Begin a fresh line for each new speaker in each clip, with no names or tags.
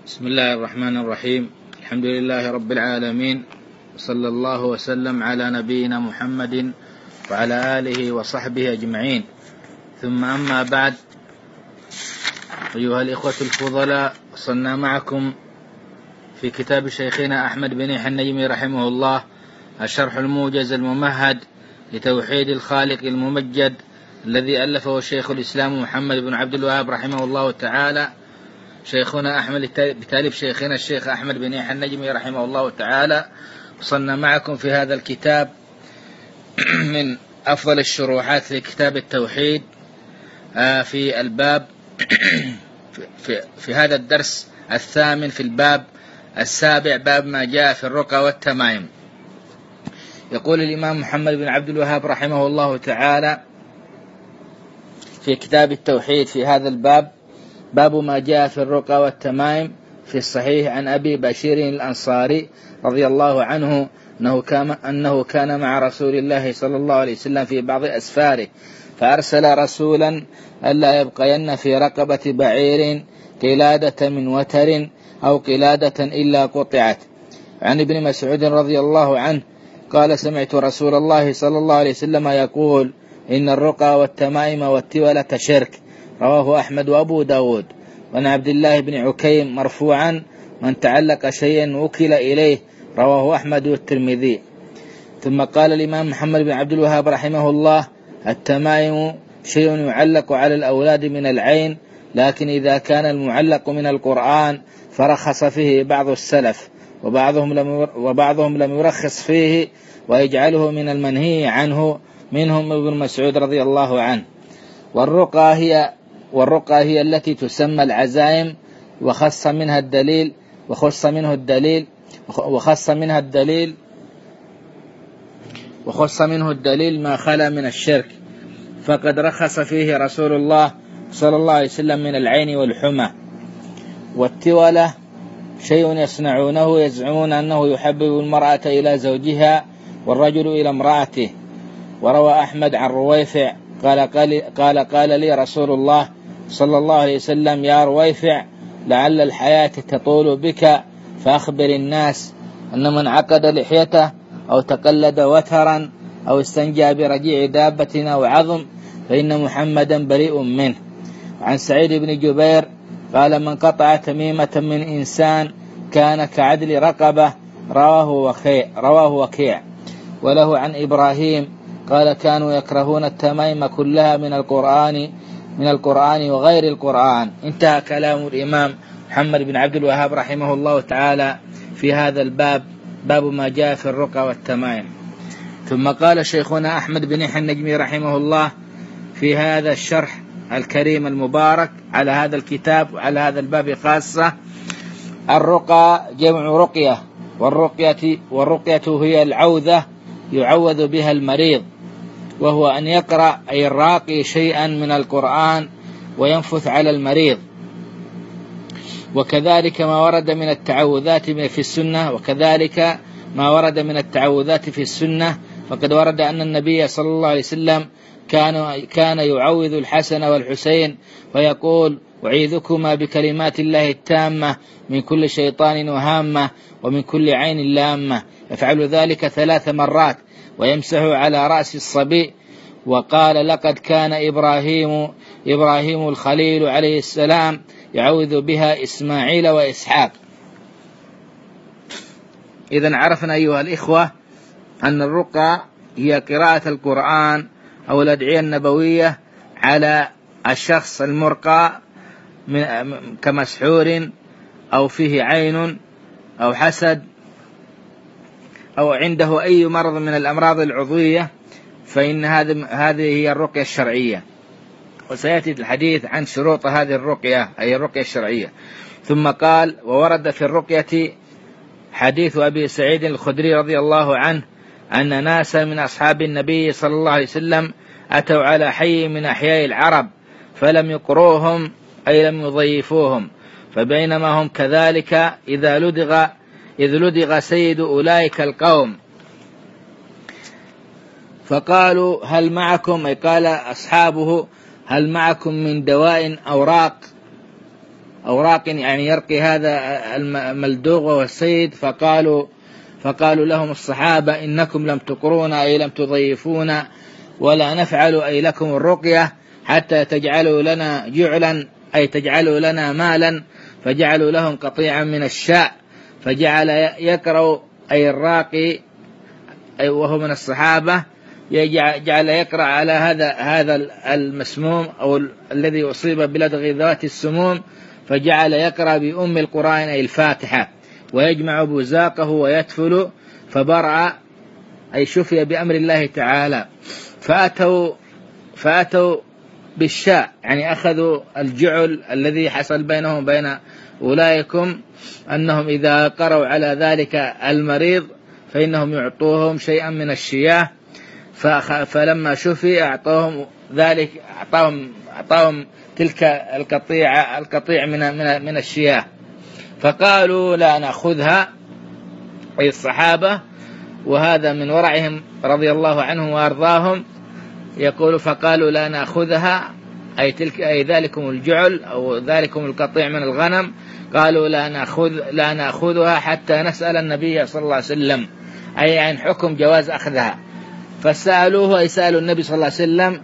بسم الله الرحمن الرحيم. الحمد لله رب العالمين، صلى الله وسلم على نبينا محمد وعلى آله وصحبه أجمعين، ثم أما بعد. أيها الإخوة الفضلاء، وصلنا معكم في كتاب شيخنا أحمد بن يحيى النجمي رحمه الله الشرح الموجز الممهد لتوحيد الخالق الممجد الذي ألفه شيخ الإسلام محمد بن عبد الوهاب رحمه الله تعالى. شيخنا أحمد بتاليف شيخنا الشيخ أحمد بن يحيى النجمي رحمه الله تعالى. وصلنا معكم في هذا الكتاب من أفضل الشروحات لكتاب التوحيد في الباب في هذا الدرس الثامن في الباب السابع، باب ما جاء في الرقى والتمائم. يقول الإمام محمد بن عبد الوهاب رحمه الله تعالى في كتاب التوحيد في هذا الباب: باب ما جاء في الرقى والتمائم. في الصحيح عن أبي بشير الأنصاري رضي الله عنه أنه كان مع رسول الله صلى الله عليه وسلم في بعض أسفاره، فأرسل رسولا ألا يبقين في رقبة بعير قلادة من وتر أو قلادة إلا قطعت. عن ابن مسعود رضي الله عنه قال: سمعت رسول الله صلى الله عليه وسلم يقول: إن الرقى والتمائم والتولة شرك. رواه أحمد وأبو داود. وعن عبد الله بن عكيم مرفوعا: من تعلق شيئا وكل إليه. رواه أحمد والترمذي. ثم قال الإمام محمد بن عبد الوهاب رحمه الله: التمائم شيء يعلق على الأولاد من العين، لكن إذا كان المعلق من القرآن فرخص فيه بعض السلف، وبعضهم لم يرخص فيه ويجعله من المنهي عنه، منهم ابن مسعود رضي الله عنه. والرقى هي التي تسمى العزائم، وخص منها الدليل ما خلا من الشرك، فقد رخص فيه رسول الله صلى الله عليه وسلم من العين والحمى. والتولة شيء يصنعونه يزعمون أنه يحبب المرأة إلى زوجها والرجل إلى امرأته. وروى أحمد عن رويفع قال لي رسول الله صلى الله عليه وسلم: يا رويفع، لعل الحياة تطول بك، فأخبر الناس أن من عقد لحيته أو تقلد وترا أو استنجى برجيع دابة أو عظم فإن محمدا بريء منه. عن سعيد بن جبير قال: من قطع تميمة من إنسان كان كعدل رقبة. رواه وكيع. وله عن إبراهيم قال: كانوا يكرهون التمائم كلها من القرآن وغير القرآن. انتهى كلام الإمام محمد بن عبد الوهاب رحمه الله تعالى في هذا الباب، باب ما جاء في الرقى والتمائم. ثم قال شيخنا أحمد بن يحيى النجمي رحمه الله في هذا الشرح الكريم المبارك على هذا الكتاب وعلى هذا الباب خاصة: الرقى جمع رقية، والرقية هي العوذة يعوذ بها المريض، وهو أن يقرأ أي الراقي شيئا من القرآن وينفث على المريض. وكذلك ما ورد من التعوذات في السنة، فقد ورد أن النبي صلى الله عليه وسلم كان يعوذ الحسن والحسين ويقول: أعيذكما بكلمات الله التامة من كل شيطان وهامة ومن كل عين لامة. يفعل ذلك 3 مرات ويمسح على رأس الصبي. وقال: لقد كان إبراهيم الخليل عليه السلام يعوذ بها إسماعيل وإسحاق. إذن عرفنا أيها الإخوة أن الرقى هي قراءة القرآن أو الأدعية النبوية على الشخص المرقى كمسحور أو فيه عين أو حسد أو عنده أي مرض من الأمراض العضوية، فإن هذه هي الرقية الشرعية. وسيأتي الحديث عن شروط هذه الرقية أي الرقية الشرعية. ثم قال: وورد في الرقية حديث أبي سعيد الخدري رضي الله عنه أن ناسا من أصحاب النبي صلى الله عليه وسلم أتوا على حي من أحياء العرب فلم يقروهم أي لم يضيفوهم، فبينما هم كذلك إذ لدغ سيد أولئك القوم فقالوا: هل معكم، أي قال أصحابه: هل معكم من دواء أو راق؟ راق يعني يرقي هذا الملدوغ وهو السيد. فقالوا لهم الصحابة إنكم لم تقرونا أي لم تضيفونا ولا نفعل أي لكم الرقية حتى تجعلوا لنا جعلا أي تجعلوا لنا مالا. فجعلوا لهم قطيعا من الشاء فجعل يقرأ أي الراقي أي وهو من الصحابة جعل يقرأ على هذا المسموم أو الذي أصيب بلدغ ذوات السموم، فجعل يقرأ بأم القرآن أي الفاتحة ويجمع بزاقه ويتفل فبرأ أي شفي بأمر الله تعالى. فأتوا بالشاء يعني أخذوا الجعل الذي حصل بينهم وبين أولئكم أنهم إذا قرأوا على ذلك المريض فإنهم يعطوهم شيئا من الشياه. فلما شفي أعطاهم تلك القطيع من الشياه. فقالوا لا نأخذها أي الصحابة، وهذا من ورعهم رضي الله عنهم وأرضاهم. يقول فقالوا لا نأخذها أي ذلكم الجعل أو ذلكم القطيع من الغنم. قالوا لا نأخذها حتى نسأل النبي صلى الله عليه وسلم أي عن حكم جواز أخذها. فسألوه أي سألوا النبي صلى الله عليه وسلم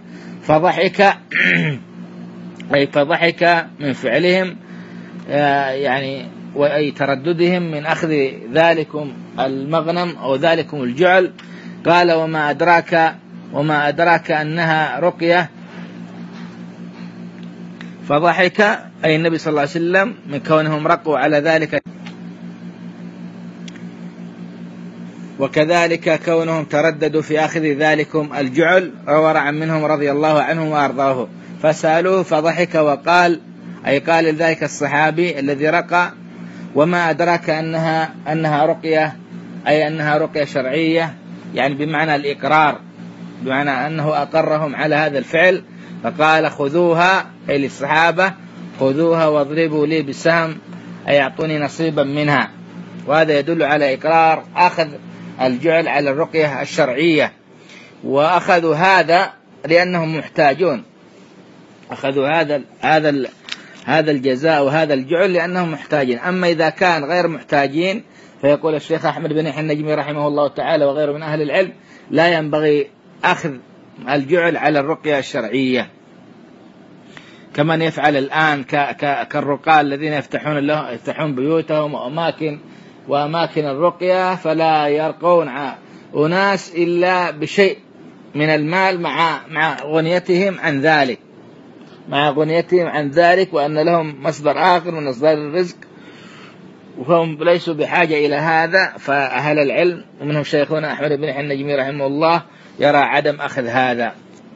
فضحك من فعلهم يعني وأي ترددهم من أخذ ذلكم المغنم أو ذلكم الجعل. قال وما أدراك أنها رقية. فضحك أي النبي صلى الله عليه وسلم من كونهم رقوا على ذلك، وكذلك كونهم ترددوا في أخذ ذلكم الجعل ورعا منهم رضي الله عنهم وأرضاه. فسألوه فضحك وقال أي قال لذلك الصحابي الذي رقى وما أدراك أنها رقية أي أنها رقية شرعية يعني بمعنى الإقرار، بمعنى أنه أقرهم على هذا الفعل. فقال خذوها أي للصحابة خذوها واضربوا لي بسهم أي أعطوني نصيبا منها. وهذا يدل على إقرار أخذ الجعل على الرقية الشرعية. وأخذوا هذا لأنهم محتاجون، أخذوا هذا الجزاء وهذا الجعل لأنهم محتاجين. أما إذا كان غير محتاجين فيقول الشيخ أحمد بن يحيى النجمي رحمه الله تعالى وغيره من أهل العلم لا ينبغي أخذ الجعل على الرقية الشرعية كمن يفعل الآن كالرقاة الذين يفتحون بيوتهم وأماكن الرقية فلا يرقون أناس إلا بشيء من المال مع غنيتهم عن ذلك وأن لهم مصدر آخر من مصدر الرزق وهم ليسوا بحاجة إلى هذا. فأهل العلم ومنهم شيخنا أحمد بن يحيى النجمي رحمه الله يرى عدم أخذ هذا.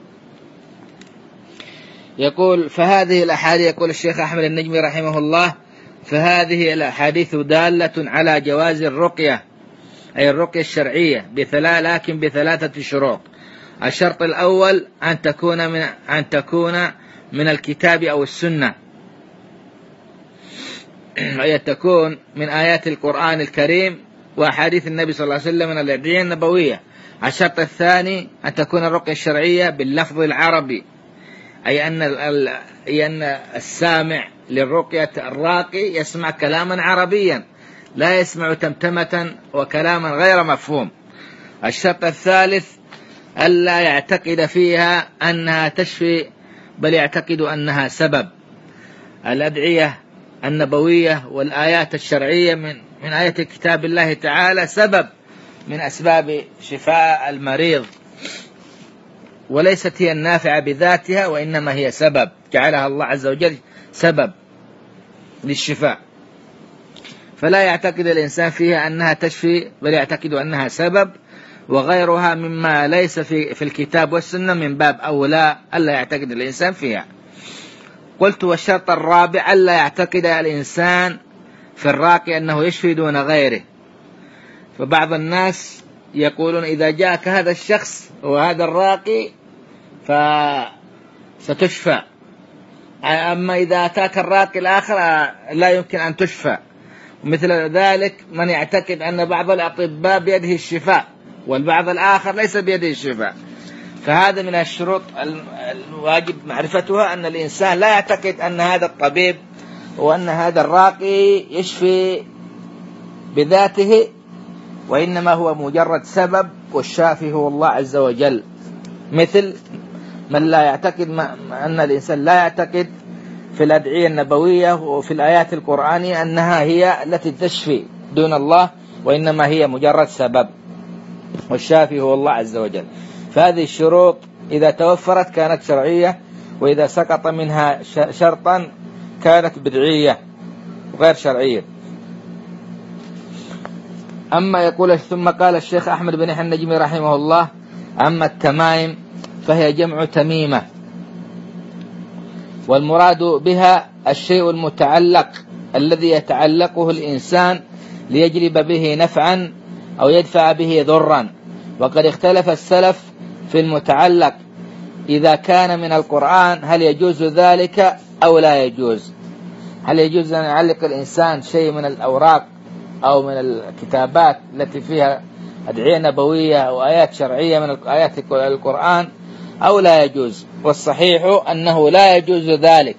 يقول فهذه الأحاديث يقول الشيخ أحمد النجمي رحمه الله فهذه الأحاديث دالة على جواز الرقية أي الرقية الشرعية لكن بثلاثة شروط. الشرط الأول أن تكون من الكتاب أو السنة أي تكون من آيات القرآن الكريم وأحاديث النبي صلى الله عليه وسلم من الأدعية النبوية. الشرط الثاني أن تكون الرقية الشرعية باللفظ العربي أي أن السامع للرقية الراقي يسمع كلاما عربيا لا يسمع تمتمة وكلاما غير مفهوم. الشرط الثالث ألا يعتقد فيها أنها تشفي بل يعتقد أنها سبب. الأدعية النبوية والآيات الشرعية من آيات كتاب الله تعالى سبب من أسباب شفاء المريض وليست هي النافعة بذاتها وإنما هي سبب جعلها الله عز وجل سبب للشفاء. فلا يعتقد الإنسان فيها أنها تشفي بل يعتقد أنها سبب، وغيرها مما ليس في الكتاب والسنة من باب أولى ألا يعتقد الإنسان فيها. قلت والشرط الرابع ألا يعتقد الإنسان في الراقي أنه يشفي دون غيره. فبعض الناس يقولون إذا جاءك هذا الشخص وهذا الراقي فستشفى، أما إذا أتاك الراقي الآخر لا يمكن أن تشفى. مثل ذلك من يعتقد أن بعض الأطباء بيده الشفاء والبعض الآخر ليس بيده الشفاء. فهذا من الشروط الواجب معرفتها أن الإنسان لا يعتقد أن هذا الطبيب وأن هذا الراقي يشفي بذاته، وإنما هو مجرد سبب، والشافي هو الله عز وجل. مثل من لا يعتقد أن الإنسان لا يعتقد في الأدعية النبوية وفي الآيات القرآنية أنها هي التي تشفي دون الله، وإنما هي مجرد سبب، والشافي هو الله عز وجل. فهذه الشروط إذا توفرت كانت شرعية، وإذا سقط منها شرطا كانت بدعية غير شرعية. أما يقول ثم قال الشيخ أحمد بن يحيى النجمي رحمه الله: أما التمائم فهي جمع تميمة، والمراد بها الشيء المتعلق الذي يتعلقه الإنسان ليجلب به نفعا أو يدفع به ضرا. وقد اختلف السلف في المتعلق إذا كان من القرآن هل يجوز ذلك أو لا يجوز. هل يجوز أن يعلق الإنسان شيء من الأوراق أو من الكتابات التي فيها أدعية نبوية أو آيات شرعية من آيات القرآن أو لا يجوز؟ والصحيح أنه لا يجوز ذلك،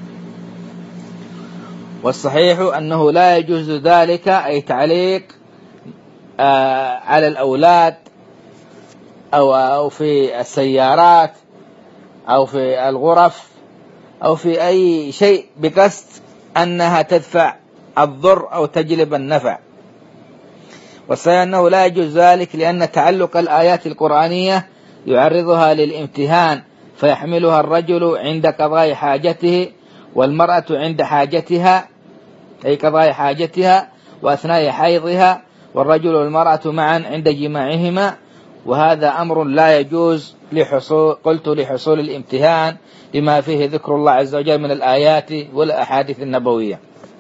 والصحيح أنه لا يجوز ذلك، أي تعليق على الأولاد أو في السيارات أو في الغرف أو في أي شيء بقصد أنها تدفع الضر أو تجلب النفع. والصحيح أنه لا يجوز ذلك، لأن تعلق الآيات القرآنية يعرضها للامتهان، فيحملها الرجل عند قضاء حاجته والمرأة عند حاجتها، أي قضاء حاجتها وأثناء حيضها، والرجل والمرأة معا عند جماعهما، وهذا أمر لا يجوز لحصول الامتهان لما فيه ذكر الله عز وجل من الآيات والأحاديث النبوية.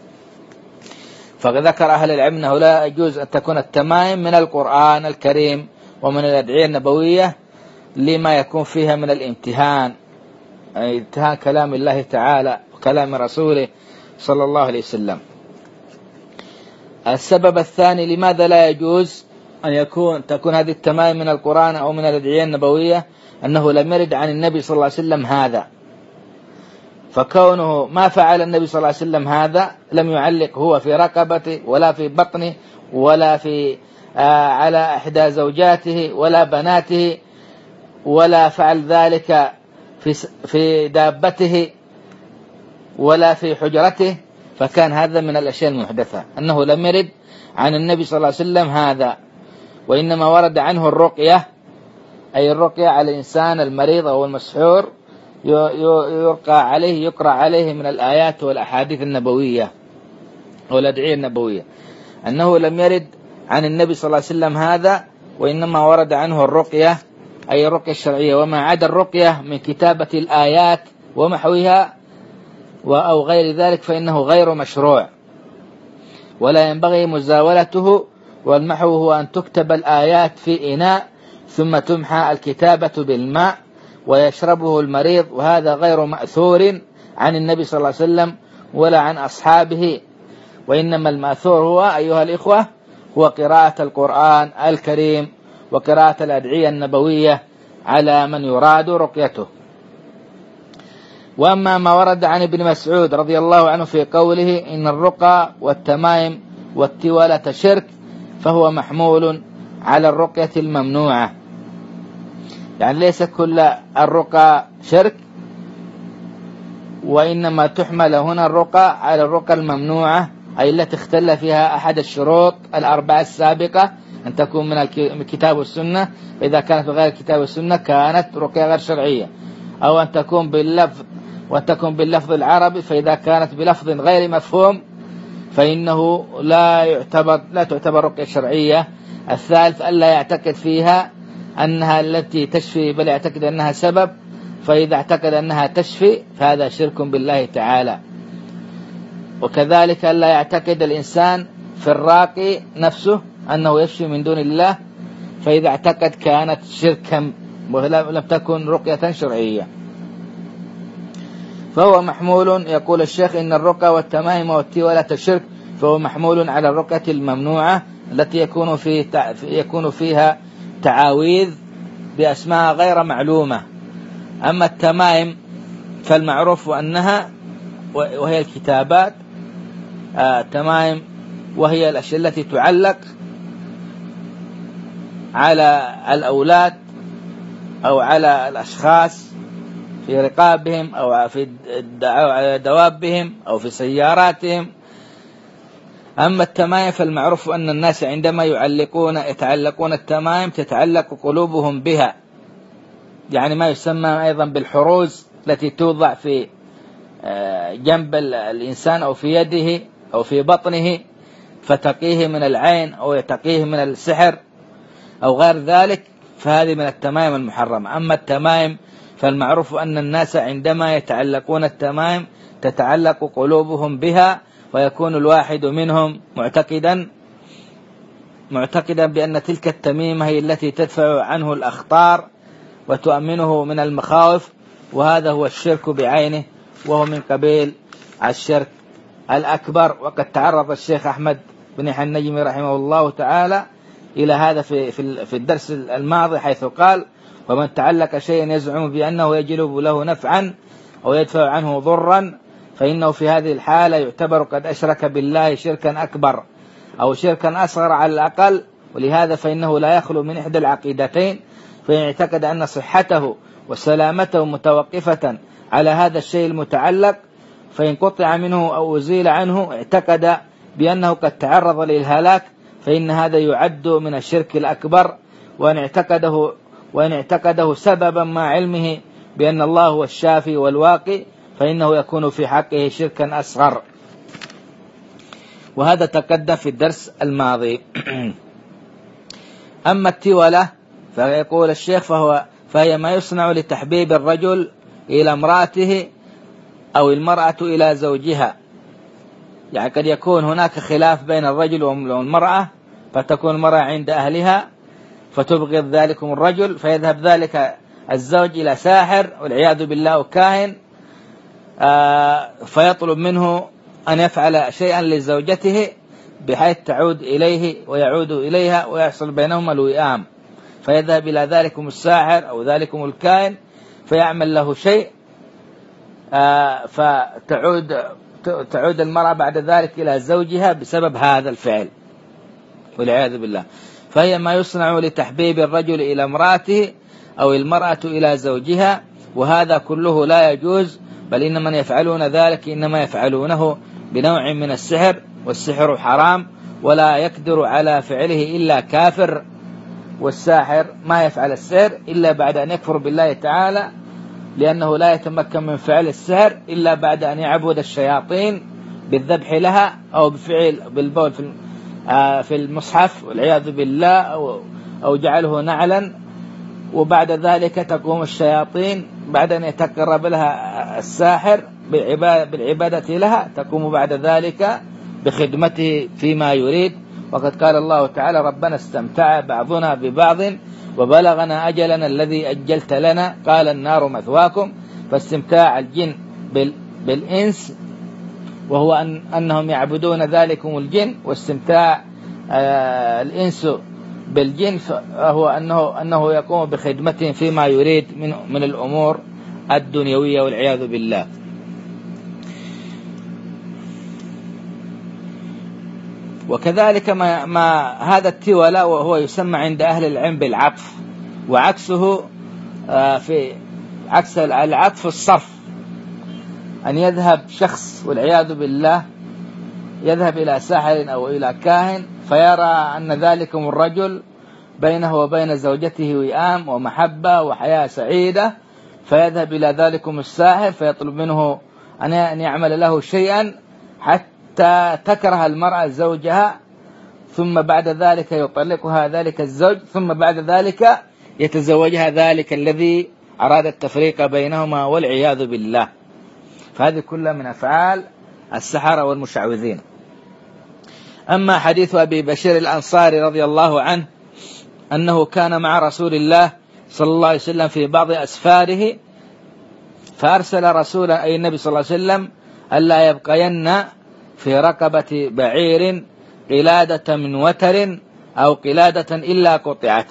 فذكر أهل العلم أنه لا يجوز أن تكون التمائم من القرآن الكريم ومن الأدعية النبوية لما يكون فيها من الامتهان، يعني امتهان كلام الله تعالى وكلام رسوله صلى الله عليه وسلم. السبب الثاني لماذا لا يجوز أن تكون هذه التمائم من القرآن أو من الأدعية النبوية، أنه لم يرد عن النبي صلى الله عليه وسلم هذا، فكونه ما فعل النبي صلى الله عليه وسلم هذا، لم يعلق هو في رقبته ولا في بطنه ولا في على إحدى زوجاته ولا بناته، ولا فعل ذلك في دابته ولا في حجرته، فكان هذا من الأشياء المحدثة، أنه لم يرد عن النبي صلى الله عليه وسلم هذا، وإنما ورد عنه الرقية، أي الرقية على الإنسان المريض أو المسحور، يقرأ عليه من الآيات والأحاديث النبوية والأدعية النبوية، أنه لم يرد عن النبي صلى الله عليه وسلم هذا، وإنما ورد عنه الرقية، أي الرقية الشرعية. وما عدا الرقية من كتابة الآيات ومحوها أو غير ذلك فإنه غير مشروع، ولا ينبغي مزاولته. والمحو هو أن تكتب الآيات في إناء ثم تمحى الكتابة بالماء ويشربه المريض، وهذا غير مأثور عن النبي صلى الله عليه وسلم ولا عن أصحابه. وإنما المأثور هو أيها الإخوة هو قراءة القرآن الكريم وقراءة الأدعية النبوية على من يراد رقيته. وأما ما ورد عن ابن مسعود رضي الله عنه في قوله إن الرقى والتمائم والتوالة شرك، فهو محمول على الرقية الممنوعة، يعني ليس كل الرقى شرك، وإنما تحمل هنا الرقى على الرقى الممنوعة، أي التي اختل فيها أحد الشروط الأربعة السابقة، أن تكون من الكتاب والسنة، فإذا كانت بغير الكتاب والسنة كانت رقية غير شرعية، أو أن تكون باللفظ العربي، فإذا كانت بلفظ غير مفهوم فإنه لا تعتبر رقية شرعية. الثالث ألا يعتقد فيها أنها التي تشفي، بل يعتقد أنها سبب، فإذا اعتقد أنها تشفي فهذا شرك بالله تعالى. وكذلك ألا يعتقد الإنسان في الراقي نفسه أنه يشفي من دون الله، فإذا اعتقد كانت شركا ولم تكن رقية شرعية. فهو محمول، يقول الشيخ إن الرقى والتمائم والتولة شرك، فهو محمول على الرقية الممنوعة التي يكون فيها تعاويذ بأسماء غير معلومة. أما التمائم فالمعروف أنها وهي الكتابات تمائم، وهي الأشياء التي تعلق على الأولاد أو على الأشخاص في رقابهم أو في دوابهم أو في سياراتهم. أما التمائم فالمعروف أن الناس عندما يتعلقون التمائم تتعلق قلوبهم بها، يعني ما يسمى أيضا بالحروز التي توضع في جنب الإنسان أو في يده أو في بطنه فتقيه من العين أو يتقيه من السحر أو غير ذلك، فهذه من التمائم المحرمة. أما التمائم فالمعروف أن الناس عندما يتعلقون التمائم تتعلق قلوبهم بها، ويكون الواحد منهم معتقدا بأن تلك التميمة هي التي تدفع عنه الأخطار وتؤمنه من المخاوف، وهذا هو الشرك بعينه، وهو من قبيل الشرك الأكبر. وقد تعرض الشيخ أحمد بن يحيى النجمي رحمه الله تعالى إلى هذا في الدرس الماضي، حيث قال: ومن تعلق شيئا يزعم بأنه يجلب له نفعا أو يدفع عنه ضرا فإنه في هذه الحالة يعتبر قد أشرك بالله شركا أكبر أو شركا أصغر على الأقل. ولهذا فإنه لا يخلو من إحدى العقيدتين، فإن اعتقد أن صحته وسلامته متوقفة على هذا الشيء المتعلق، فإن قطع منه أو أزيل عنه اعتقد بأنه قد تعرض للهلاك، فإن هذا يعد من الشرك الأكبر. وإن اعتقده سببا مع علمه بأن الله هو الشافي والواقي، فإنه يكون في حقه شركا أصغر. وهذا تقدم في الدرس الماضي. أما التولة فيقول الشيخ فهي ما يصنع لتحبيب الرجل إلى امرأته أو المرأة إلى زوجها. يعني قد يكون هناك خلاف بين الرجل والمرأة، فتكون المرأة عند أهلها فتبغض ذلكم الرجل، فيذهب ذلك الزوج إلى ساحر والعياذ بالله وكاهن، فيطلب منه أن يفعل شيئا لزوجته بحيث تعود إليه ويعود إليها ويحصل بينهما الوئام، فيذهب إلى ذلكم الساحر أو ذلكم الكاهن فيعمل له شيء، فتعود المرأة بعد ذلك إلى زوجها بسبب هذا الفعل والعياذ بالله. فهي ما يصنع لتحبيب الرجل إلى امرأته أو المرأة إلى زوجها، وهذا كله لا يجوز، بل إن من يفعلون ذلك إنما يفعلونه بنوع من السحر، والسحر حرام ولا يقدر على فعله إلا كافر. والساحر ما يفعل السحر إلا بعد أن يكفر بالله تعالى، لأنه لا يتمكن من فعل السحر إلا بعد أن يعبد الشياطين بالذبح لها أو بفعل بالبول في المصحف والعياذ بالله أو جعله نعلا، وبعد ذلك تقوم الشياطين بعد أن يتقرب لها الساحر بالعبادة لها، تقوم بعد ذلك بخدمته فيما يريد. وقد قال الله تعالى: ربنا استمتع بعضنا ببعض وبلغنا أجلنا الذي أجلت لنا قال النار مثواكم. فاستمتاع الجن بالإنس وهو أنهم يعبدون ذلكم الجن، واستمتاع الإنس بالجن فهو أنه يقوم بخدمتهم فيما يريد من الأمور الدنيوية والعياذ بالله. وكذلك ما هذا التولى وهو يسمى عند أهل العلم بالعطف، وعكسه في عكس العطف الصرف، أن يذهب شخص والعياذ بالله يذهب إلى ساحر أو إلى كاهن فيرى أن ذلكم الرجل بينه وبين زوجته وئام ومحبة وحياة سعيدة، فيذهب إلى ذلكم الساحر فيطلب منه أن يعمل له شيئا حتى تكره المرأة زوجها، ثم بعد ذلك يطلقها ذلك الزوج، ثم بعد ذلك يتزوجها ذلك الذي أراد التفريق بينهما والعياذ بالله. فهذه كلها من أفعال السحرة والمشعوذين. أما حديث أبي بشير الأنصاري رضي الله عنه أنه كان مع رسول الله صلى الله عليه وسلم في بعض أسفاره، فأرسل رسولا أي النبي صلى الله عليه وسلم ألا يبقين في رقبة بعير قلادة من وتر أو قلادة إلا قطعت.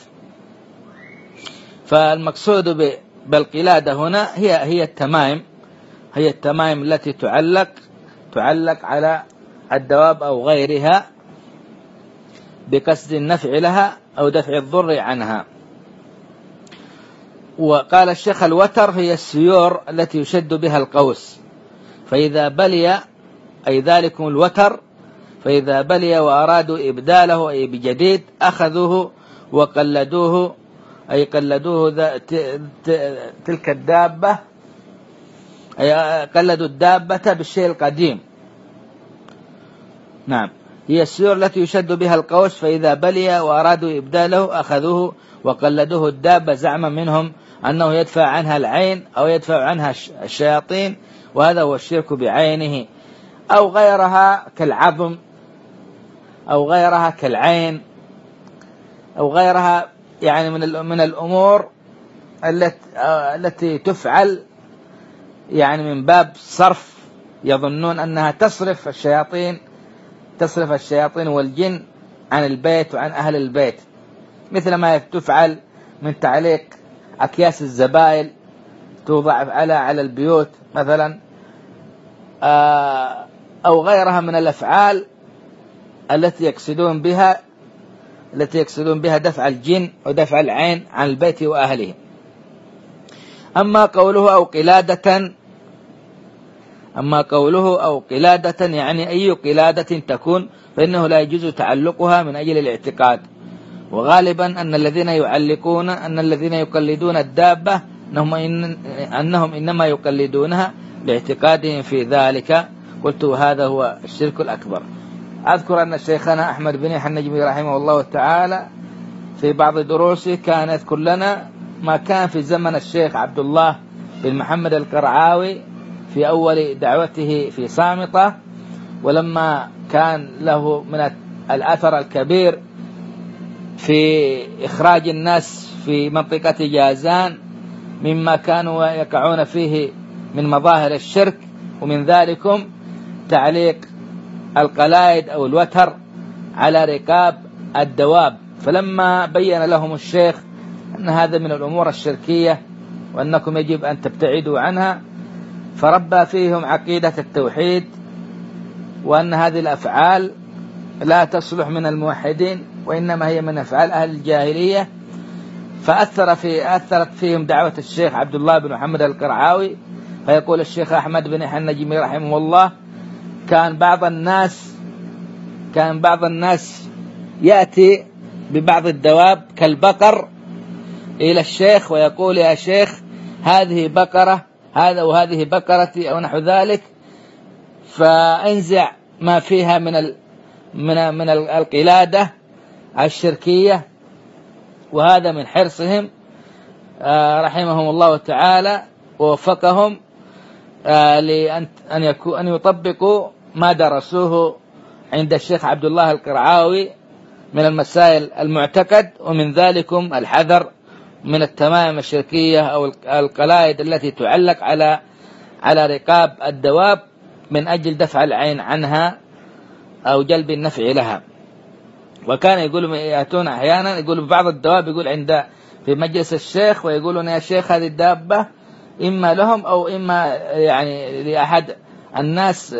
فالمقصود بالقلادة هنا هي التمائم، هي التمائم التي تعلق على الدواب أو غيرها بقصد النفع لها أو دفع الضر عنها. وقال الشيخ الوتر هي السيور التي يشد بها القوس، فإذا بلي أي ذلكم الوتر، فإذا بلي وأرادوا إبداله أي بجديد أخذوه وقلدوه أي قلدوه تلك الدابة، أي قلدوا الدابة بالشيء القديم. نعم، هي السيور التي يشد بها القوس، فإذا بلي وأرادوا إبداله أخذوه وقلدوه الدابة زعما منهم أنه يدفع عنها العين أو يدفع عنها الشياطين، وهذا هو الشرك بعينه، أو غيرها كالعظم أو غيرها كالعين أو غيرها، يعني من الأمور التي تفعل يعني من باب صرف، يظنون أنها تصرف الشياطين والجن عن البيت وعن أهل البيت، مثل ما تفعل من تعليق أكياس الزبائل توضع على البيوت مثلا، أو غيرها من الأفعال التي يقصدون بها دفع الجن ودفع العين عن البيت وأهله. أما قوله أو قلادة يعني أي قلادة تكون، فإنه لا يجوز تعلقها من أجل الاعتقاد، وغالبا أن الذين يقلدون الدابة أنهم إنما يقلدونها لاعتقادهم في ذلك. قلت هذا هو الشرك الأكبر. أذكر أن الشيخنا أحمد بن يحيى النجمي رحمه الله تعالى في بعض دروسه كان يذكر لنا ما كان في زمن الشيخ عبد الله بن محمد القرعاوي في أول دعوته في صامتة، ولما كان له من الأثر الكبير في إخراج الناس في منطقة جازان مما كانوا يقعون فيه من مظاهر الشرك، ومن ذلكم تعليق القلائد أو الوتر على رقاب الدواب. فلما بين لهم الشيخ أن هذا من الأمور الشركية وأنكم يجب أن تبتعدوا عنها، فربى فيهم عقيدة التوحيد، وأن هذه الأفعال لا تصلح من الموحدين وإنما هي من أفعال أهل الجاهلية. أثرت فيهم دعوة الشيخ عبد الله بن محمد القرعاوي. فيقول الشيخ أحمد بن يحيى النجمي رحمه الله كان بعض الناس يأتي ببعض الدواب كالبقر إلى الشيخ ويقول يا شيخ هذه بقرة وهذه بقرتي أو نحو ذلك، فانزع ما فيها من القلادة الشركية. وهذا من حرصهم رحمهم الله تعالى ووفقهم أن يطبقوا ما درسوه عند الشيخ عبد الله القرعاوي من المسائل المعتقد، ومن ذلكم الحذر من التمائم الشركية أو القلائد التي تعلق على رقاب الدواب من أجل دفع العين عنها أو جلب النفع لها. وكان يقولون يأتون أحيانا يقول بعض الدواب يقول في مجلس الشيخ ويقولون يا شيخ هذه الدابة إما لهم أو إما يعني لأحد الناس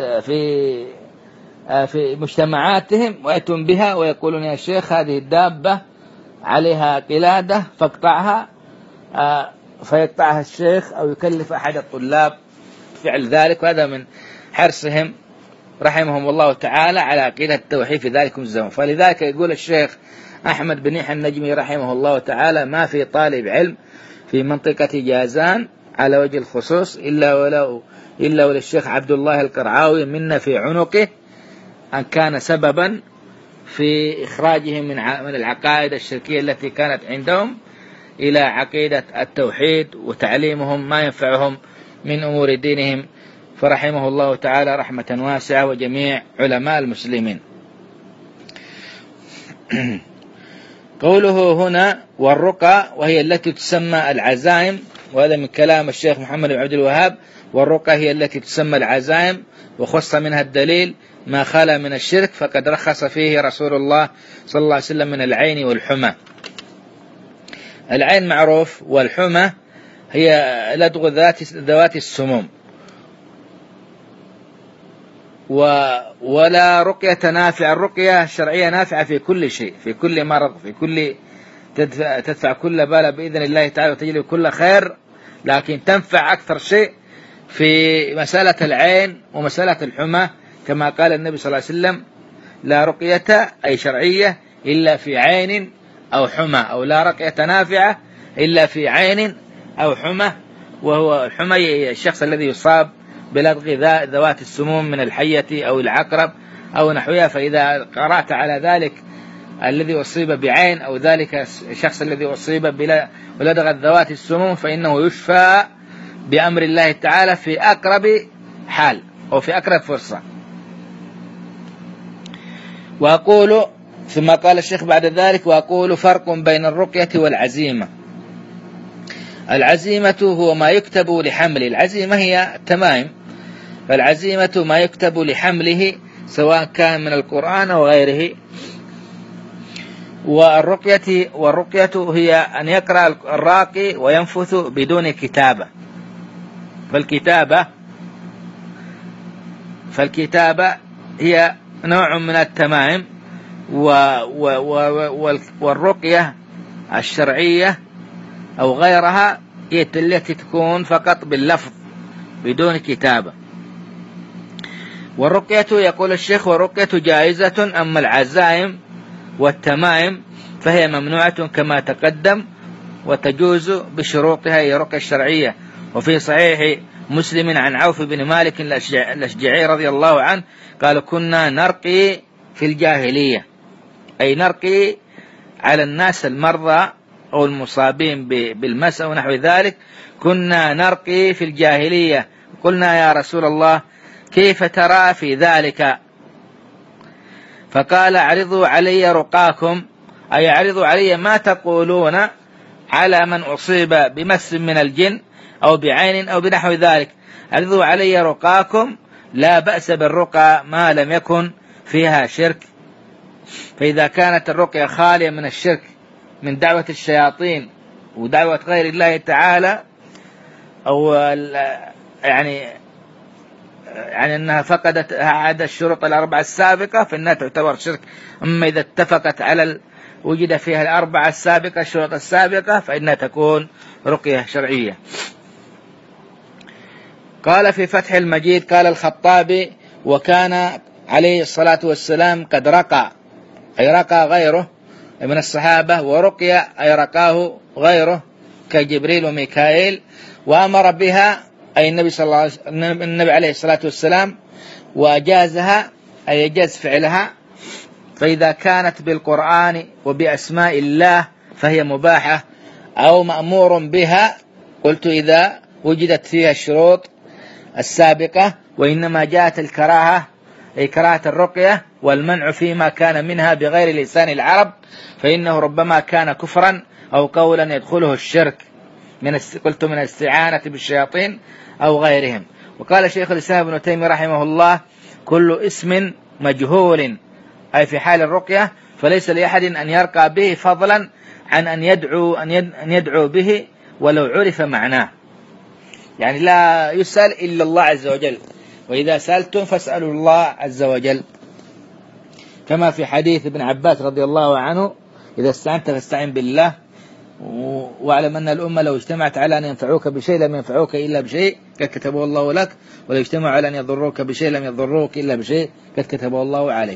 في مجتمعاتهم، ويأتون بها ويقولون يا شيخ هذه الدابة عليها قلادة فاقطعها، فيقطعها الشيخ أو يكلف أحد الطلاب فعل ذلك. وهذا من حرصهم رحمهم الله تعالى على عقيدة التوحيد في ذلك الزمن. فلذلك يقول الشيخ أحمد بن يحيى النجمي رحمه الله تعالى ما في طالب علم في منطقة جازان على وجه الخصوص إلا وللشيخ عبد الله القرعاوي منا في عنقه أن كان سببا في إخراجهم من العقائد الشركية التي كانت عندهم إلى عقيدة التوحيد وتعليمهم ما ينفعهم من أمور دينهم، فرحمه الله تعالى رحمة واسعة وجميع علماء المسلمين. قوله هنا والرقى وهي التي تسمى العزائم، وهذا من كلام الشيخ محمد بن عبد الوهاب، والرقى هي التي تسمى العزائم وخص منها الدليل ما خلا من الشرك، فقد رخص فيه رسول الله صلى الله عليه وسلم من العين والحمى. العين معروف، والحمى هي لدغ ذوات السموم. ولا رقية نافعة. الرقية الشرعية نافعة في كل شيء، في كل مرض، في كل تدفع كل بلاء بإذن الله تعالى وتجلب كل خير، لكن تنفع أكثر شيء في مسألة العين ومسألة الحمى، كما قال النبي صلى الله عليه وسلم: لا رقية أي شرعية إلا في عين أو حمى، أو لا رقية نافعة إلا في عين أو حمى. وهو الحمى الشخص الذي يصاب بلدغ ذوات السموم من الحية أو العقرب أو نحوها، فإذا قرأت على ذلك الذي أصيب بعين أو ذلك الشخص الذي أصيب بلدغ ذوات السموم فإنه يشفى بأمر الله تعالى في أقرب حال أو في أقرب فرصة. وأقول، ثم قال الشيخ بعد ذلك: وأقول فرق بين الرقية والعزيمة. العزيمة هو ما يكتب لحمله، العزيمة هي التمائم، فالعزيمة ما يكتب لحمله سواء كان من القرآن أو غيره. والرقية هي أن يقرأ الراقي وينفث بدون كتابة. فالكتابة هي نوع من التمائم، والرقية الشرعية أو غيرها هي التي تكون فقط باللفظ بدون كتابة. والرقية يقول الشيخ: والرقية جائزة، أما العزائم والتمائم فهي ممنوعة كما تقدم، وتجوز بشروطها، هي الرقية الشرعية. وفي صحيح مسلم عن عوف بن مالك الأشجعي رضي الله عنه قال: كنا نرقي في الجاهلية، أي نرقي على الناس المرضى أو المصابين بالمس أو نحو ذلك. كنا نرقي في الجاهلية. قلنا: يا رسول الله كيف ترى في ذلك؟ فقال: عرضوا علي رقاكم، أي عرضوا علي ما تقولون على من أصيب بمس من الجن أو بعين أو بنحو ذلك. عرضوا علي رقاكم، لا بأس بالرقى ما لم يكن فيها شرك. فإذا كانت الرقية خالية من الشرك، من دعوة الشياطين ودعوة غير الله تعالى، أو يعني أنها فقدت أحد الشروط الأربعة السابقة فإنها تعتبر شرك. أما إذا اتفقت على وجد فيها الأربعة السابقة الشروط السابقة فإنها تكون رقية شرعية. قال في فتح المجيد، قال الخطابي: وكان عليه الصلاة والسلام قد رقى، أي رقى غيره من الصحابة، ورقي أي رقاه غيره كجبريل وميكائيل، وأمر بها أي النبي عليه الصلاة والسلام، وأجازها أي يجاز فعلها. فإذا كانت بالقرآن وبأسماء الله فهي مباحة أو مأمور بها، قلت إذا وجدت فيها الشروط السابقة. وإنما جاءت الكراهة أي كراهة الرقية والمنع فيما كان منها بغير لسان العرب، فإنه ربما كان كفرا أو قولا يدخله الشرك، قلت من الاستعانة بالشياطين أو غيرهم. وقال شيخ الإسلام ابن تيمية رحمه الله: كل اسم مجهول، أي في حال الرقية، فليس لأحد أن يرقى به فضلا عن أن يدعو به ولو عرف معناه. يعني لا يسأل إلا الله عز وجل، وإذا سألتم فاسألوا الله عز وجل، كما في حديث ابن عباس رضي الله عنه: إذا استعنت فاستعن بالله، واعلم أن الأمة لو اجتمعت على أن ينفعوك بشيء لم ينفعوك إلا بشيء قد كتبه الله لك، ولو اجتمعوا على أن يضروك بشيء لم يضروك إلا بشيء قد كتبه الله عليك.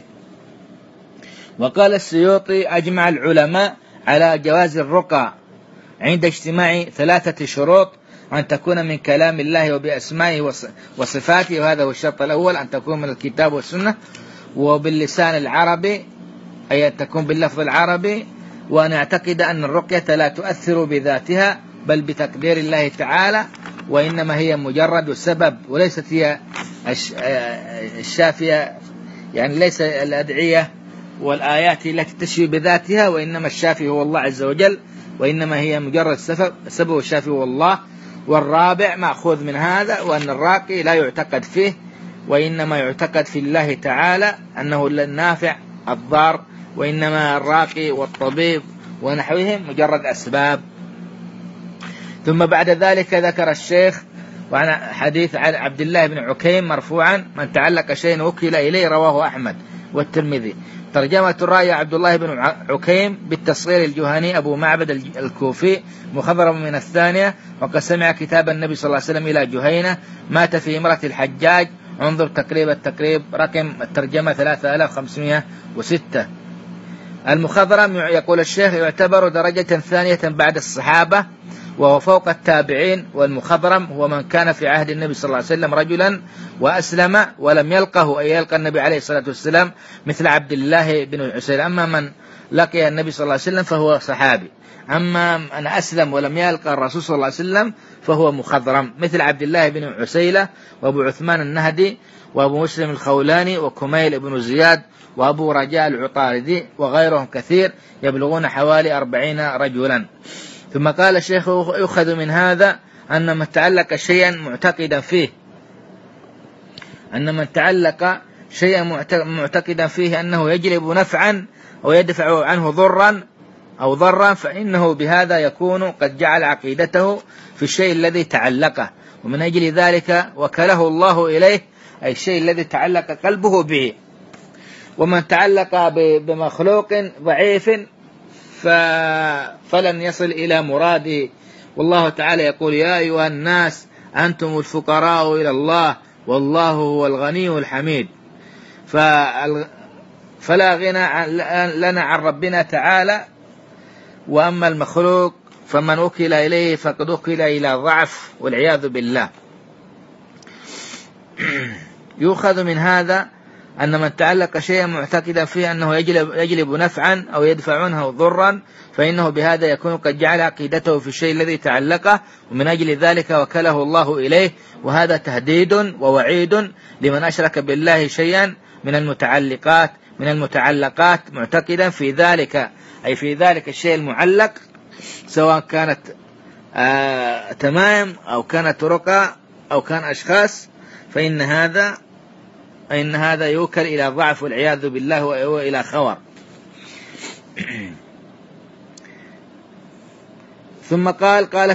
وقال السيوطي: أجمع العلماء على جواز الرقى عند اجتماع 3 شروط: أن تكون من كلام الله وبأسمائه وصفاته، وهذا هو الشرط الأول، أن تكون من الكتاب والسنة، وباللسان العربي أي أن تكون باللفظ العربي، وأن أعتقد أن الرقية لا تؤثر بذاتها بل بتقدير الله تعالى، وإنما هي مجرد سبب وليست هي الشافية، يعني ليس الأدعية والآيات التي تشفي بذاتها، وإنما الشافي هو الله عز وجل، وإنما هي مجرد سبب، والشافي هو الله. والرابع مأخوذ من هذا، وأن الراقي لا يعتقد فيه، وإنما يعتقد في الله تعالى أنه النافع الضار، وإنما الراقي والطبيب ونحوهم مجرد أسباب. ثم بعد ذلك ذكر الشيخ: وعن حديث عبد الله بن عكيم مرفوعا: من تعلق شيئا وكل إليه، رواه أحمد والترمذي. ترجمة الراوي عبد الله بن عكيم بالتصغير الجهني أبو معبد الكوفي، مخضرم من الثانية، وقد سمع كتاب النبي صلى الله عليه وسلم إلى جهينة، مات في امرأة الحجاج. انظر التقريب رقم الترجمة 3506. المخضرم يقول الشيخ يعتبر درجة ثانية بعد الصحابة، وهو فوق التابعين. والمخضرم هو من كان في عهد النبي صلى الله عليه وسلم رجلا وأسلم ولم يلقه، أي يلقى النبي عليه الصلاة والسلام، مثل عبد الله بن عسيل. أما من لقي النبي صلى الله عليه وسلم فهو صحابي. أما من أسلم ولم يلقى الرسول صلى الله عليه وسلم فهو مخضرم، مثل عبد الله بن عسيلة وأبو عثمان النهدي وأبو مسلم الخولاني وكميل بن زياد وأبو رجاء العطاردي وغيرهم كثير، يبلغون حوالي 40 رجلا. ثم قال الشيخ: يؤخذ من هذا أن من تعلق شيئا معتقدا فيه أنه يجلب نفعا أو يدفع عنه ضرا، فإنه بهذا يكون قد جعل عقيدته في الشيء الذي تعلقه، ومن أجل ذلك وكله الله إليه، أي الشيء الذي تعلق قلبه به. ومن تعلق بمخلوق ضعيف فلن يصل إلى مراده. والله تعالى يقول: يا أيها الناس أنتم الفقراء إلى الله والله هو الغني الحميد. فلا غنى لنا عن ربنا تعالى. وأما المخلوق فمن وكل إليه فقد وكل إلى ضعف، والعياذ بالله. يؤخذ من هذا أن من تعلق شيئا معتقدا فيه أنه يجلب نفعا أو يدفع عنه ضرا، فإنه بهذا يكون قد جعل عقيدته في الشيء الذي تعلقه، ومن أجل ذلك وكله الله إليه. وهذا تهديد ووعيد لمن أشرك بالله شيئا من المتعلقات معتقدا في ذلك، أي في ذلك الشيء المعلق، سواء كانت تمائم أو كانت رقى أو كان أشخاص، فإن هذا يوكل إلى ضعف، والعياذ بالله، وإلى خور. ثم قال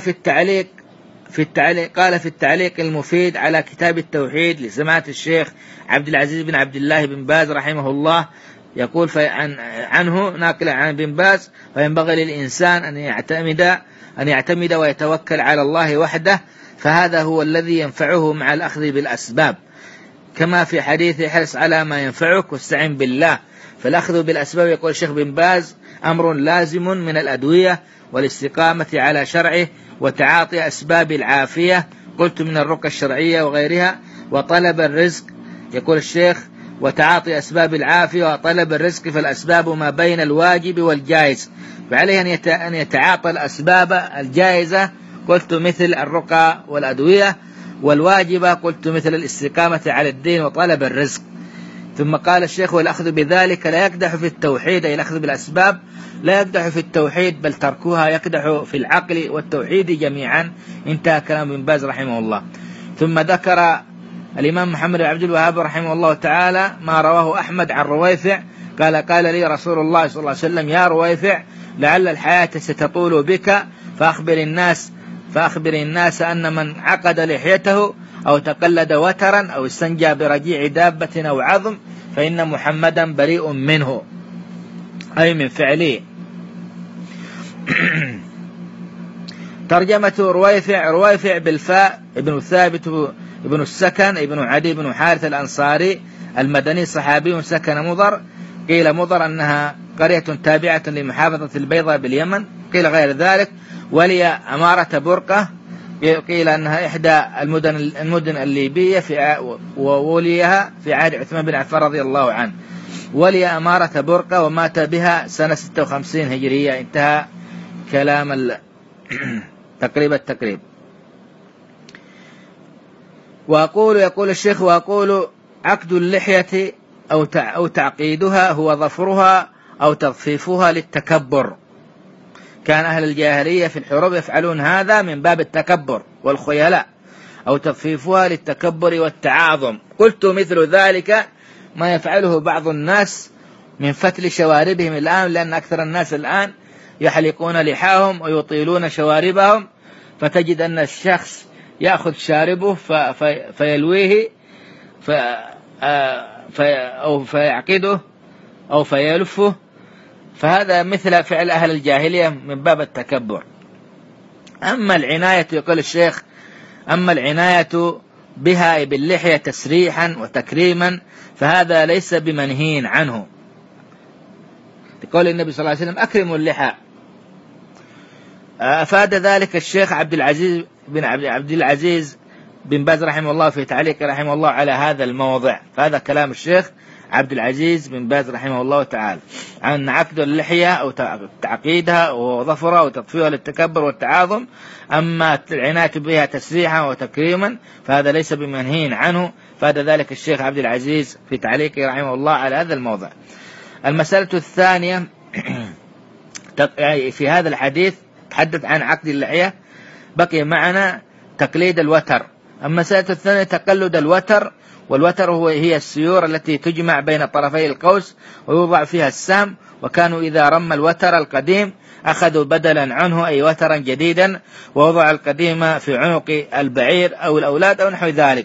في التعليق المفيد على كتاب التوحيد لسماحة الشيخ عبد العزيز بن عبد الله بن باز رحمه الله، يقول عنه ناقلا عن بن باز: فينبغي للإنسان أن يعتمد ويتوكل على الله وحده، فهذا هو الذي ينفعه مع الأخذ بالأسباب، كما في حديث: احرص على ما ينفعك واستعن بالله. فالأخذ بالأسباب، يقول الشيخ بن باز، أمر لازم من الأدوية والاستقامة على شرعه وتعاطي أسباب العافية، قلت من الرقى الشرعية وغيرها، وطلب الرزق. يقول الشيخ: وتعاطي أسباب العافية وطلب الرزق، فالأسباب ما بين الواجب والجائز، فعليه أن يتعاطى الأسباب الجائزة، قلت مثل الرقى والأدوية، والواجبة قلت مثل الاستقامة على الدين وطلب الرزق. ثم قال الشيخ: والأخذ بذلك لا يقدح في التوحيد، أي الأخذ بالأسباب لا يقدح في التوحيد، بل تركها يقدح في العقل والتوحيد جميعا. انتهى كلام ابن باز رحمه الله. ثم ذكر الإمام محمد بن عبد الوهاب رحمه الله تعالى ما رواه أحمد عن رويفع قال لي رسول الله صلى الله عليه وسلم: يا رويفع، لعل الحياة ستطول بك، فأخبر الناس أن من عقد لحيته أو تقلد وترا أو استنجى برجيع دابة أو عظم فإن محمدا بريء منه، أي من فعله. ترجمة رويفع بالفاء ابن ثابت ابن السكن ابن عدي بن حارث الأنصاري المدني، صحابي سكن مضر. قيل مضر أنها قرية تابعة لمحافظة البيضاء باليمن، قيل غير ذلك. ولي أمارة برقة، قيل أنها إحدى المدن الليبية ووليها في عهد عثمان بن عفان رضي الله عنه. ولي أمارة برقة ومات بها سنة 56 هجرية. انتهى كلام التقريب. يقول الشيخ: وأقول عقد اللحية أو تعقيدها هو ظفرها أو تضفيفها للتكبر. كان أهل الجاهلية في الحروب يفعلون هذا من باب التكبر والخيلاء، أو تضفيفها للتكبر والتعاظم. قلت مثل ذلك ما يفعله بعض الناس من فتل شواربهم الآن، لأن أكثر الناس الآن يحلقون لحاهم ويطيلون شواربهم، فتجد أن الشخص يأخذ شاربه فيلويه أو فيعقده أو فيلفه، فهذا مثل فعل أهل الجاهلية من باب التكبر. أما العناية، يقول الشيخ، أما العناية بها باللحية تسريحا وتكريما فهذا ليس بمنهي عنه، يقول النبي صلى الله عليه وسلم أكرموا اللحى. أفاد ذلك الشيخ عبد العزيز بن باز رحمه الله في تعليق رحمه الله على هذا الموضع. فهذا كلام الشيخ عبد العزيز بن باز رحمه الله تعالى عن عقد اللحية أو تعقيدها وظفرها وتطفيها للتكبر والتعاظم. أما العناية بها تسريحا وتكريما فهذا ليس بمنهي عنه. فهذا ذلك الشيخ عبد العزيز في تعليقه رحمه الله على هذا الموضع. المسألة الثانية في هذا الحديث تحدث عن عقد اللحية، بقي معنا تقليد الوتر. المسألة الثانية تقلد الوتر، والوتر هي السيور التي تجمع بين طرفي القوس ويوضع فيها السهم، وكانوا إذا رمى الوتر القديم أخذوا بدلا عنه أي وترا جديدا ووضع القديم في عنق البعير أو الأولاد أو نحو ذلك،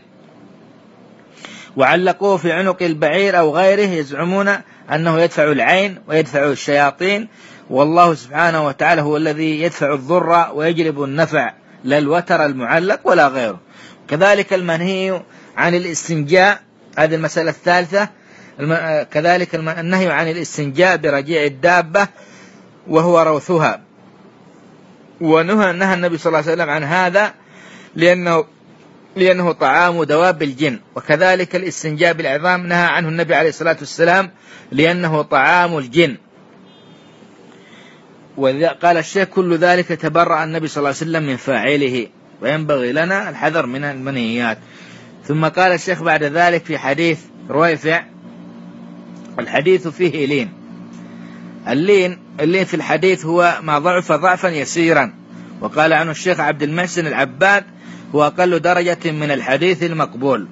وعلقوه في عنق البعير أو غيره، يزعمون أنه يدفع العين ويدفع الشياطين، والله سبحانه وتعالى هو الذي يدفع الضر ويجلب النفع، لا الوتر المعلق ولا غيره. كذلك المنهي عن الاستنجاء، هذه المسألة الثالثة. كذلك النهي عن الاستنجاء برجيع الدابة وهو روثها، ونهى النبي صلى الله عليه وسلم عن هذا لأنه طعام دواب الجن. وكذلك الاستنجاء بالعظام نهى عنه النبي عليه الصلاة والسلام لأنه طعام الجن. وقال الشيخ كل ذلك تبرأ النبي صلى الله عليه وسلم من فاعله، وينبغي لنا الحذر من المنهيات. ثم قال الشيخ بعد ذلك في حديث رويفع: الحديث فيه لين. اللين في الحديث هو ما ضعف ضعفا يسيرا، وقال عنه الشيخ عبد المحسن العباد هو أقل درجة من الحديث المقبول.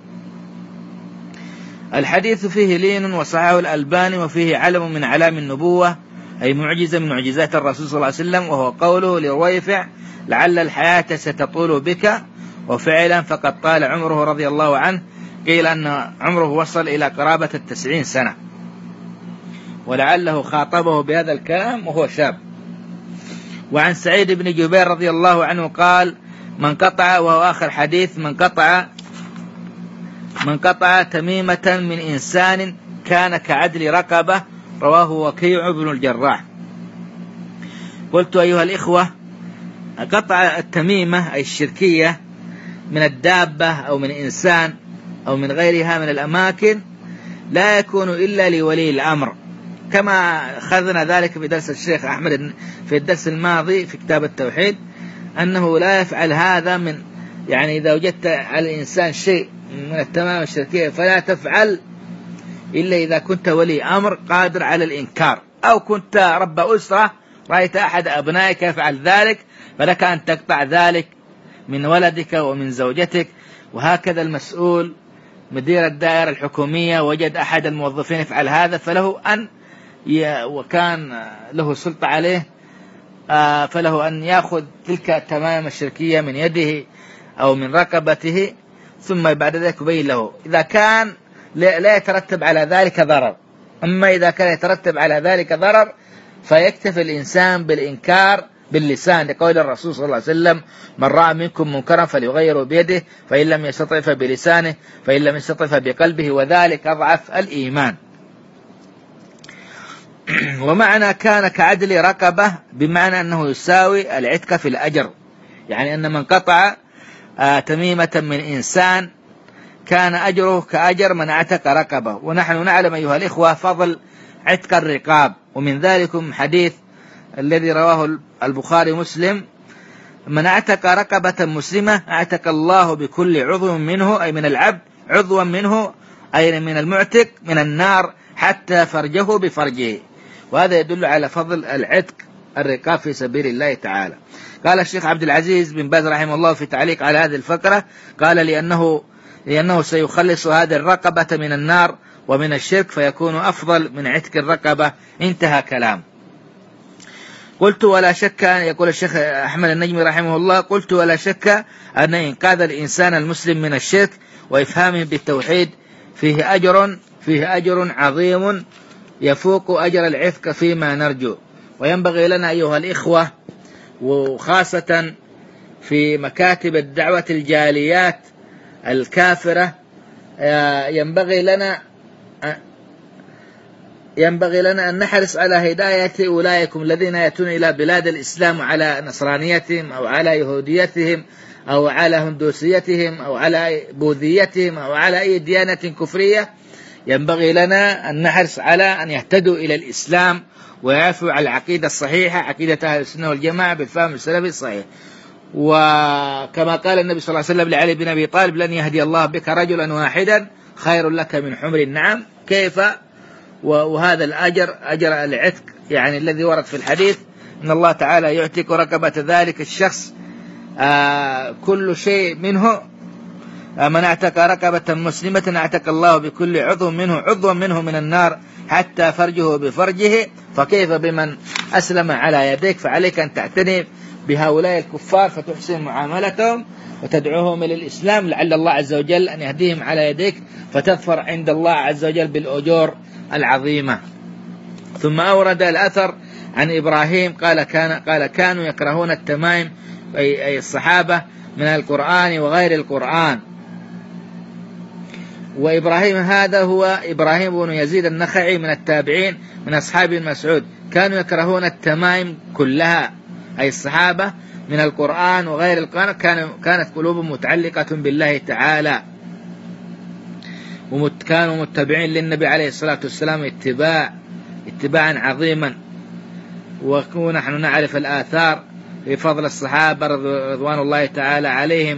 الحديث فيه لين وصححه الألباني، وفيه علم من علام النبوة، أي معجزة من معجزات الرسول صلى الله عليه وسلم، وهو قوله لرويفع: لعل الحياة ستطول بك. وفعلا فقد طال عمره رضي الله عنه، قيل أن عمره وصل إلى قرابة 90 سنة، ولعله خاطبه بهذا الكلام وهو شاب. وعن سعيد بن جبير رضي الله عنه قال: من قطع، وهو آخر حديث، من قطع تميمة من إنسان كان كعدل رقبة، رواه وكيع بن الجراح. قلت أيها الإخوة، قطع التميمة أي الشركية من الدابة أو من إنسان أو من غيرها من الأماكن لا يكون إلا لولي الأمر، كما أخذنا ذلك في درس الشيخ أحمد في الدرس الماضي في كتاب التوحيد، أنه لا يفعل هذا من، يعني إذا وجدت على الإنسان شيء من التمام الشركية فلا تفعل إلا إذا كنت ولي أمر قادر على الإنكار، أو كنت رب أسرة رأيت أحد أبنائك يفعل ذلك فلك أن تقطع ذلك من ولدك ومن زوجتك. وهكذا المسؤول مدير الدائرة الحكومية وجد أحد الموظفين يفعل هذا فله أن وكان له سلطة عليه فله أن يأخذ تلك التمام الشركية من يده أو من رقبته، ثم بعد ذلك يبين له إذا كان لا يترتب على ذلك ضرر. أما إذا كان يترتب على ذلك ضرر فيكتفي الإنسان بالإنكار باللسان، لقول الرسول صلى الله عليه وسلم: من رأى منكم منكرا فليغيره بيده، فإن لم يستطع فبلسانه، فإن لم يستطع فبقلبه، وذلك أضعف الإيمان. ومعنى كان كعدل رقبة بمعنى أنه يساوي العتق في الأجر، يعني أن من قطع تميمة من إنسان كان أجره كأجر من اعتق رقبة. ونحن نعلم أيها الإخوة فضل عتق الرقاب، ومن ذلكم حديث الذي رواه البخاري مسلم: من اعتق رقبة مسلمة اعتق الله بكل عضو منه، أي من العبد عضوا منه، أي من المعتق، من النار حتى فرجه بفرجه. وهذا يدل على فضل العتق الرقاب في سبيل الله تعالى. قال الشيخ عبد العزيز بن باز رحمه الله في تعليق على هذه الفقرة، قال لأنه سيخلص هذه الرقبة من النار ومن الشرك فيكون أفضل من عتق الرقبة. انتهى كلام. قلت ولا شك، يقول الشيخ أحمد النجمي رحمه الله، قلت ولا شك أن إنقاذ الإنسان المسلم من الشرك وإفهامه بالتوحيد فيه أجر عظيم يفوق أجر العتق فيما نرجو. وينبغي لنا أيها الإخوة، وخاصة في مكاتب الدعوة الجاليات الكافرة، ينبغي لنا أن نحرص على هداية أولئكم الذين يأتون إلى بلاد الإسلام على نصرانيتهم أو على يهوديتهم أو على هندوسيتهم أو على بوذيتهم أو على أي ديانة كفرية. ينبغي لنا أن نحرص على أن يهتدوا إلى الإسلام ويعرفوا على العقيدة الصحيحة، عقيدة أهل السنة والجماعة بالفهم السلفي الصحيح. وكما قال النبي صلى الله عليه وسلم لعلي بن أبي طالب: لن يهدي الله بك رجلا واحدا خير لك من حمر النعم. كيف؟ وهذا الأجر أجر العتق، يعني الذي ورد في الحديث إن الله تعالى يعتق رقبة ذلك الشخص كل شيء منه، من اعتق رقبة مسلمة اعتق الله بكل عضو منه من النار حتى فرجه بفرجه. فكيف بمن أسلم على يديك؟ فعليك أن تعتني بهؤلاء الكفار فتحسن معاملتهم وتدعوهم إلى الإسلام، لعل الله عز وجل أن يهديهم على يديك فتظفر عند الله عز وجل بالأجور العظيمة. ثم أورد الأثر عن إبراهيم قال كانوا يكرهون التمائم، أي الصحابة، من القرآن وغير القرآن. وإبراهيم هذا هو إبراهيم بن يزيد النخعي من التابعين من أصحاب مسعود. كانوا يكرهون التمائم كلها، أي الصحابة، من القرآن وغير القرآن. كانت قلوبهم متعلقة بالله تعالى، وكانوا متبعين للنبي عليه الصلاة والسلام اتباعا عظيما. ونحن نعرف الآثار في فضل الصحابة رضوان الله تعالى عليهم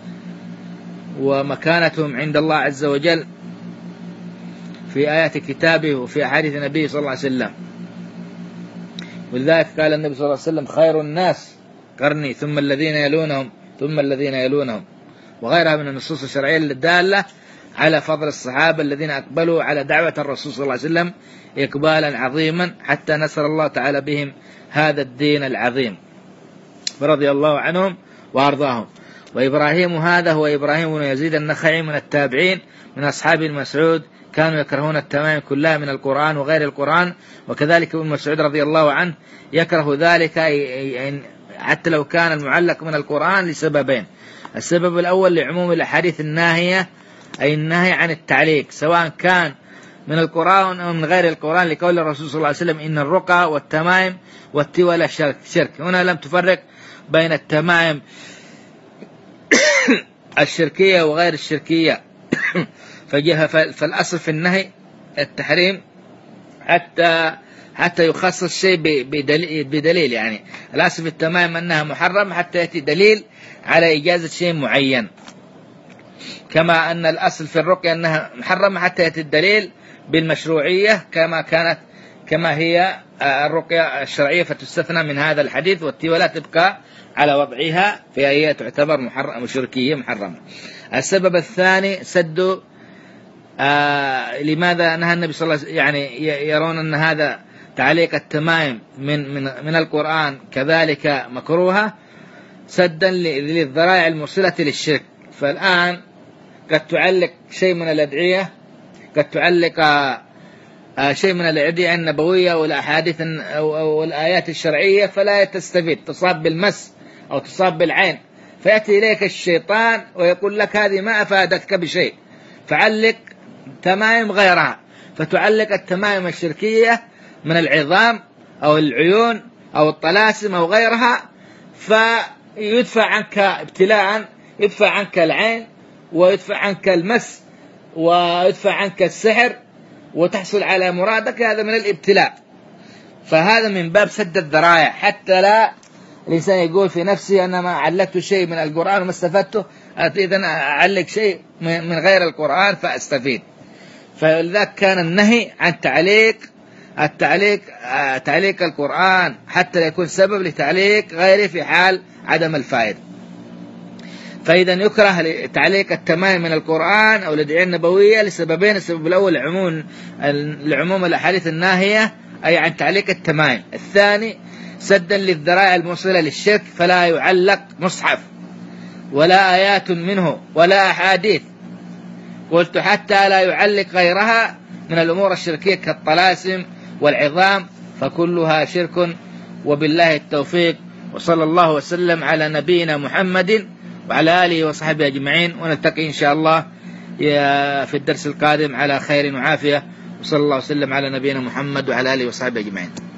ومكانتهم عند الله عز وجل في آيات كتابه وفي أحاديث النبي صلى الله عليه وسلم. ولذلك قال النبي صلى الله عليه وسلم: خير الناس قرني ثم الذين يلونهم ثم الذين يلونهم، وغيرها من النصوص الشرعية الدالة على فضل الصحابة الذين أقبلوا على دعوة الرسول صلى الله عليه وسلم إقبالا عظيما حتى نصر الله تعالى بهم هذا الدين العظيم، فرضي الله عنهم وأرضاهم. وإبراهيم هذا هو إبراهيم بن يزيد النخعي من التابعين من أصحاب مسعود. كانوا يكرهون التمائم كلها من القرآن وغير القرآن. وكذلك ابن مسعود رضي الله عنه يكره ذلك حتى لو كان المعلق من القرآن لسببين: السبب الأول لعموم الأحاديث الناهية، أي النهي عن التعليق سواء كان من القرآن أو من غير القرآن، لقول الرسول صلى الله عليه وسلم: إن الرقى والتمائم والتولى شرك. هنا لم تفرق بين التمائم الشركية وغير الشركية فالأصل في النهي التحريم حتى يخصص شيء بدليل. يعني الأصل في التمائم أنها محرم حتى يأتي دليل على إجازة شيء معين، كما أن الأصل في الرقية أنها محرمة حتى يأتي الدليل بالمشروعية كما هي الرقية الشرعية فتستثنى من هذا الحديث، والتولى تبقى على وضعها فهي تعتبر شركية محرمة. السبب الثاني سد لماذا نهى النبي صلى الله عليه وسلم، يعني يرون أن هذا تعليق التمائم من القرآن كذلك مكروهة سدا للذرائع الموصلة للشرك. فالآن قد تعلق شيء من الأدعية، قد تعلق شيء من الأدعية النبوية والأحاديث أو الآيات الشرعية فلا تستفيد، تصاب بالمس أو تصاب بالعين، فيأتي إليك الشيطان ويقول لك هذه ما أفادتك بشيء، فعلق تمائم غيرها، فتعلق التمائم الشركية من العظام أو العيون أو الطلاسم أو غيرها، فيدفع عنك ابتلاء، يدفع عنك العين ويدفع عنك المس ويدفع عنك السحر وتحصل على مرادك. هذا من الابتلاء، فهذا من باب سد الذرائع حتى لا الإنسان يقول في نفسه أنا ما علقت شيء من القرآن وما استفدته، إذن أعلق شيء من غير القرآن فأستفيد. فلذلك كان النهي عن تعليق القرآن حتى لا يكون سبب لتعليق غيره في حال عدم الفائدة. فإذا يكره تعليق التمائم من القرآن أو الأدعية النبوية لسببين: السبب الأول لعموم الأحاديث الناهية أي عن تعليق التمائم، الثاني سدا للذرائع الموصلة للشرك، فلا يعلق مصحف ولا آيات منه ولا أحاديث، قلت حتى لا يعلق غيرها من الأمور الشركية كالطلاسم والعظام، فكلها شرك. وبالله التوفيق، وصلى الله وسلم على نبينا محمد وعلى آله وصحبه أجمعين، ونلتقي إن شاء الله في الدرس القادم على خير وعافية، وصلى الله وسلم على نبينا محمد وعلى آله وصحبه أجمعين.